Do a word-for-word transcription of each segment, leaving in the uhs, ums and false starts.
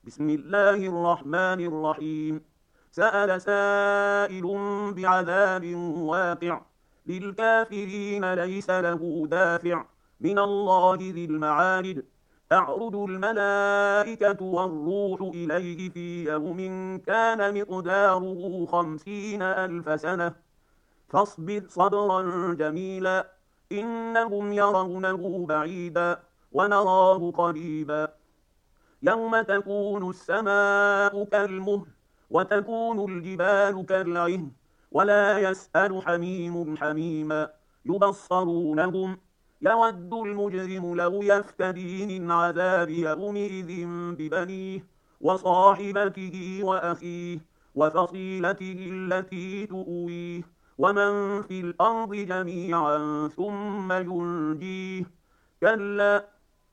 بسم الله الرحمن الرحيم. سأل سائل بعذاب واقع، للكافرين ليس له دافع، من الله ذي المعارج. تعرج الملائكة والروح إليه في يوم كان مقداره خمسين ألف سنة، فاصبر صبرا جميلا، إنهم يرونه بعيدا ونراه قريبا. يوم تكون السماء كالمهل، وتكون الجبال كالعهن، ولا يسأل حميم حميما، يبصرونهم. يود المجرم لو يفتدي من عذاب يومئذ ببنيه وصاحبته وأخيه وفصيلته التي تؤويه ومن في الأرض جميعا ثم ينجيه. كلا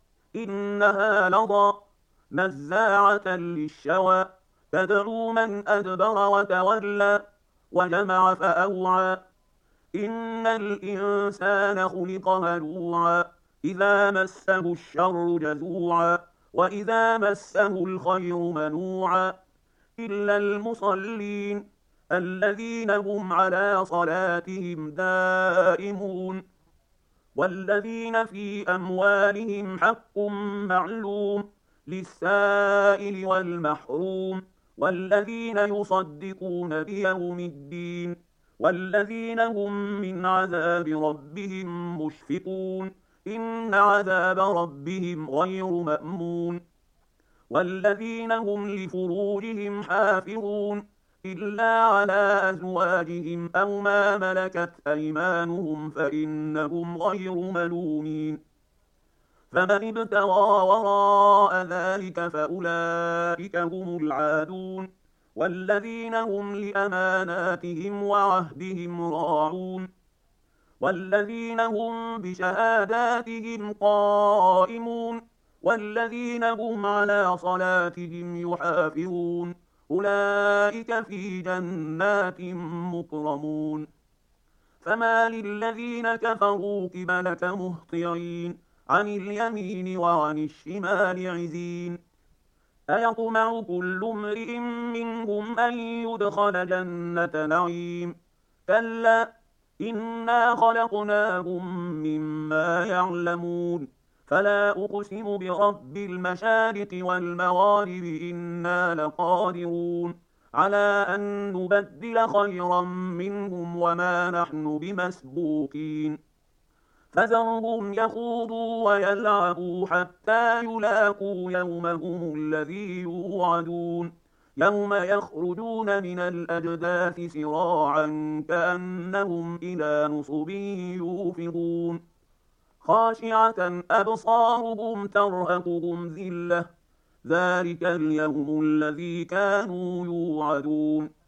إنها لظى نزاعة للشوى، تدعو من أدبر وتولى وجمع فأوعى. إن الإنسان خلق هلوعا، إذا مسه الشر جزوعا، وإذا مسه الخير منوعا، إلا المصلين الذين هم على صلاتهم دائمون، والذين في أموالهم حق معلوم للسائل والمحروم، والذين يصدقون بيوم الدين، والذين هم من عذاب ربهم مشفقون، إن عذاب ربهم غير مأمون. والذين هم لفروجهم حافظون إلا على أزواجهم أو ما ملكت أيمانهم فإنهم غير ملومين. فمن ابتغى وراء ذلك فأولئك هم العادون، والذين هم لأماناتهم وعهدهم راعون، والذين هم بشهاداتهم قائمون، والذين هم على صلاتهم يحافظون، أولئك في جنات مكرمون. فما للذين كفروا قبلك مهطعين، عن اليمين وعن الشمال عزين. أيطمع كل امرئ منهم أن يدخل جنة نعيم، كلا إنا خلقناهم مما يعلمون. فلا أقسم برب المشارق والمغارب إنا لقادرون على أن نبدل خيرا منهم وما نحن بمسبوقين. فذرهم يخوضوا ويلعبوا حتى يلاقوا يومهم الذي يوعدون، يوم يخرجون من الأجداث سراعا كأنهم إلى نصب يوفضون، خاشعة أبصارهم ترهقهم ذلة، ذلك اليوم الذي كانوا يوعدون.